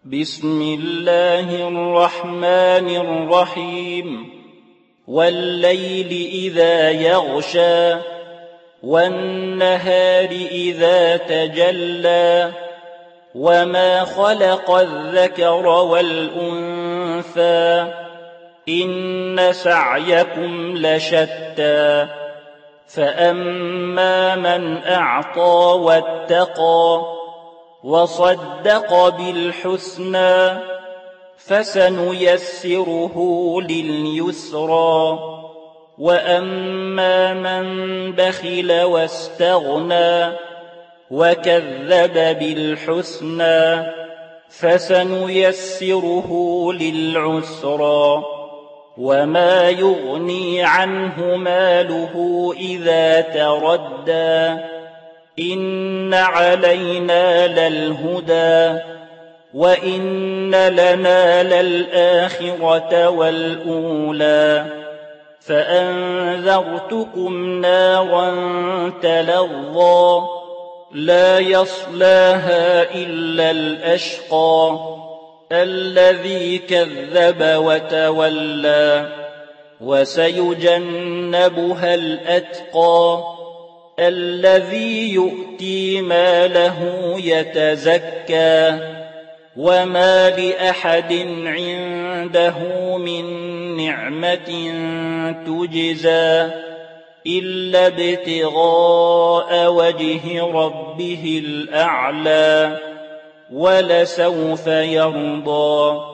بسم الله الرحمن الرحيم والليل إذا يغشى والنهار إذا تجلى وما خلق الذكر والأنثى إن سعيكم لشتى فأما من أعطى واتقى وصدق بالحسنى فسنيسره لليسرى وأما من بخل واستغنى وكذب بالحسنى فسنيسره للعسرى وما يغني عنه ماله إذا تردى إن علينا للهدى وإن لنا للآخرة والأولى فأنذرتكم نارا تلظى لا يصلاها إلا الأشقى الذي كذب وتولى وسيجنبها الأتقى الذي يؤتي ماله يتزكى وما لأحد عنده من نعمة تجزى إلا ابتغاء وجه ربه الأعلى ولسوف يرضى